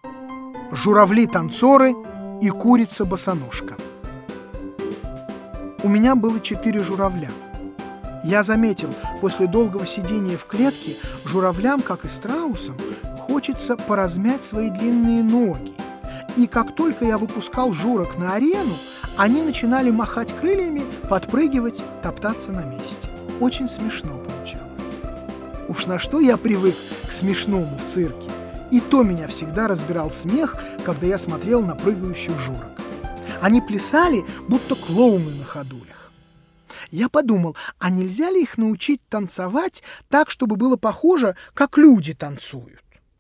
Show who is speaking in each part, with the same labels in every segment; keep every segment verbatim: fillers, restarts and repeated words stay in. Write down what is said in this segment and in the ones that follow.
Speaker 1: Журавли-танцоры и курица-босоножка. У меня было четыре журавля. Я заметил, после долгого сидения в клетке журавлям, как и страусам, хочется поразмять свои длинные ноги. И как только я выпускал журок на арену, они начинали махать крыльями, подпрыгивать, топтаться на месте. Очень смешно получалось. Уж на что я привык к смешному в цирке. И то меня всегда разбирал смех, когда я смотрел на прыгающих журок. Они плясали, будто клоуны на ходулях. Я подумал, а нельзя ли их научить танцевать так, чтобы было похоже, как люди танцуют?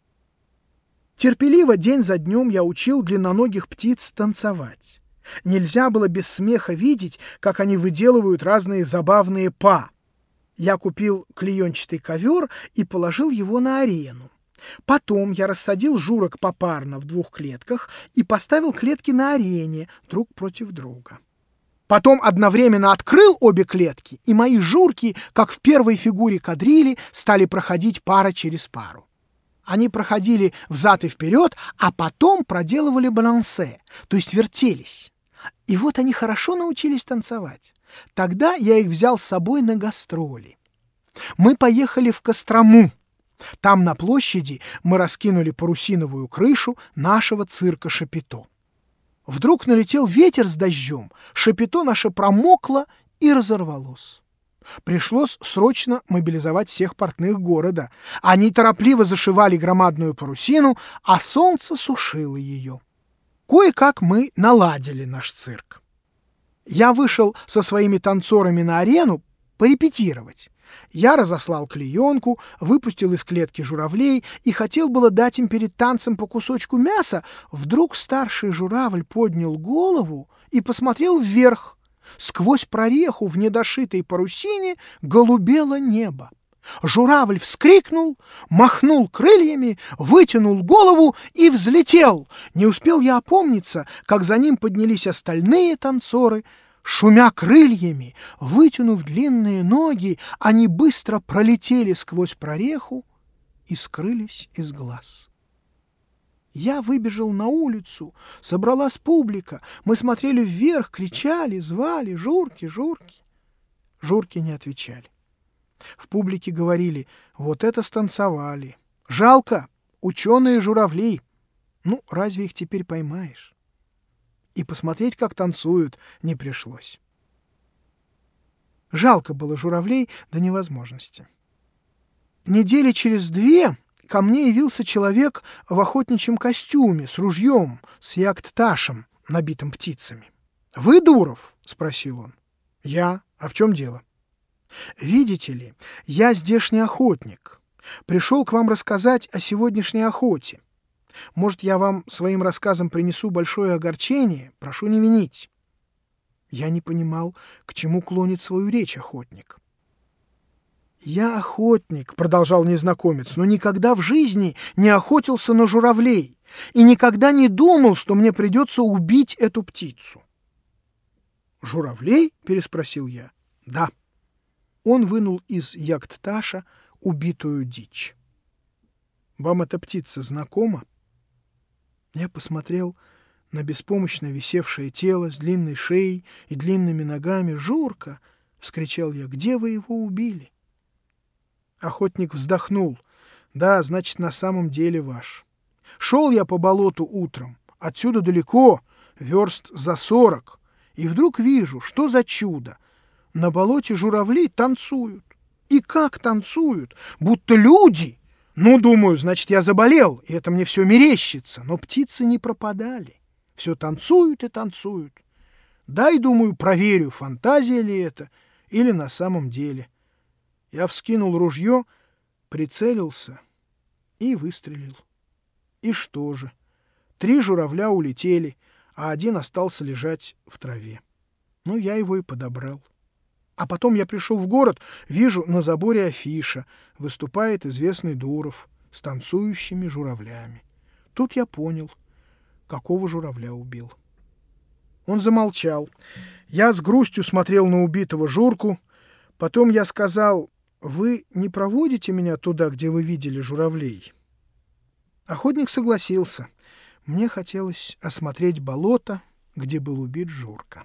Speaker 1: Терпеливо день за днем я учил длинноногих птиц танцевать. Нельзя было без смеха видеть, как они выделывают разные забавные па. Я купил клеенчатый ковер и положил его на арену. Потом я рассадил журок попарно в двух клетках и поставил клетки на арене друг против друга. Потом одновременно открыл обе клетки, и мои журки, как в первой фигуре кадрили, стали проходить пара через пару. Они проходили взад и вперед, а потом проделывали балансе, то есть вертелись. И вот они хорошо научились танцевать. Тогда я их взял с собой на гастроли. Мы поехали в Кострому. Там на площади мы раскинули парусиновую крышу нашего цирка «Шапито». Вдруг налетел ветер с дождем, «Шапито» наше промокло и разорвалось. Пришлось срочно мобилизовать всех портных города. Они торопливо зашивали громадную парусину, а солнце сушило ее. Кое-как мы наладили наш цирк. Я вышел со своими танцорами на арену порепетировать. Я разослал клеенку, выпустил из клетки журавлей и хотел было дать им перед танцем по кусочку мяса. Вдруг старший журавль поднял голову и посмотрел вверх. Сквозь прореху в недошитой парусине голубело небо. Журавль вскрикнул, махнул крыльями, вытянул голову и взлетел. Не успел я опомниться, как за ним поднялись остальные танцоры. Шумя крыльями, вытянув длинные ноги, они быстро пролетели сквозь прореху и скрылись из глаз. Я выбежал на улицу, собралась публика, мы смотрели вверх, кричали, звали: «Журки, Журки!» Журки не отвечали. В публике говорили: «Вот это станцевали! Жалко, ученые-журавли! Ну, разве их теперь поймаешь?» И посмотреть, как танцуют, не пришлось. Жалко было журавлей до невозможности. Недели через две ко мне явился человек в охотничьем костюме, с ружьем, с яхт-ташем, набитым птицами. «Вы Дуров?» — спросил он. «Я. А в чем дело?» «Видите ли, я здешний охотник. Пришел к вам рассказать о сегодняшней охоте. Может, я вам своим рассказом принесу большое огорчение? Прошу не винить». Я не понимал, к чему клонит свою речь охотник. «Я охотник», — продолжал незнакомец, «но никогда в жизни не охотился на журавлей и никогда не думал, что мне придется убить эту птицу». «Журавлей?» — переспросил я. «Да». Он вынул из яхт-таша убитую дичь. «Вам эта птица знакома?» Я посмотрел на беспомощно висевшее тело с длинной шеей и длинными ногами. «Журка!» — вскричал я. «Где вы его убили?» Охотник вздохнул. «Да, значит, на самом деле ваш. Шел я по болоту утром. Отсюда далеко, верст за сорок. И вдруг вижу, что за чудо. На болоте журавли танцуют. И как танцуют? Будто люди!» Ну, думаю, значит, я заболел, и это мне все мерещится. Но птицы не пропадали. Все танцуют и танцуют. Дай, думаю, проверю, фантазия ли это или на самом деле. Я вскинул ружье, прицелился и выстрелил. И что же? Три журавля улетели, а один остался лежать в траве. Ну, я его и подобрал. А потом я пришел в город, вижу на заборе афиша. Выступает известный Дуров с танцующими журавлями. Тут я понял, какого журавля убил. Он замолчал. Я с грустью смотрел на убитого Журку. Потом я сказал: «Вы не проводите меня туда, где вы видели журавлей?» Охотник согласился. мне хотелось осмотреть болото, где был убит Журка.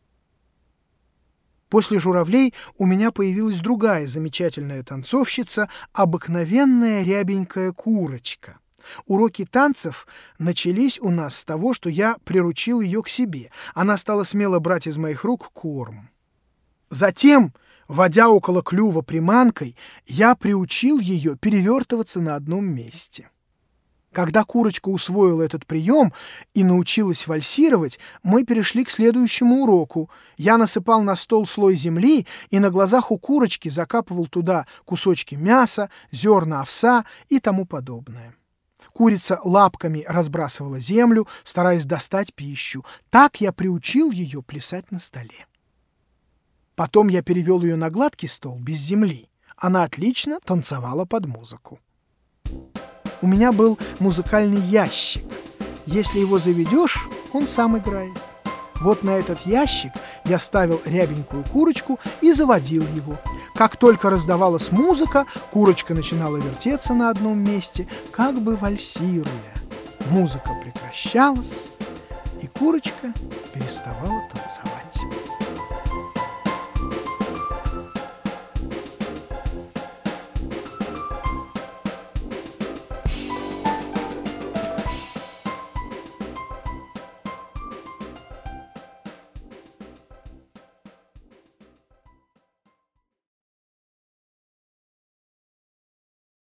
Speaker 1: После журавлей у меня появилась другая замечательная танцовщица, обыкновенная рябенькая курочка. Уроки танцев начались у нас с того, что я приручил ее к себе. Она стала смело брать из моих рук корм. Затем, водя около клюва приманкой, я приучил ее перевертываться на одном месте. Когда курочка усвоила этот прием и научилась вальсировать, мы перешли к следующему уроку. Я насыпал на стол слой земли и на глазах у курочки закапывал туда кусочки мяса, зерна овса и тому подобное. Курица лапками разбрасывала землю, стараясь достать пищу. Так я приучил ее плясать на столе. Потом я перевел ее на гладкий стол без земли. Она отлично танцевала под музыку. У меня был музыкальный ящик. Если его заведешь, он сам играет. Вот на этот ящик я ставил рябенькую курочку и заводил его. Как только раздавалась музыка, курочка начинала вертеться на одном месте, как бы вальсируя. Музыка прекращалась, и курочка переставала танцевать.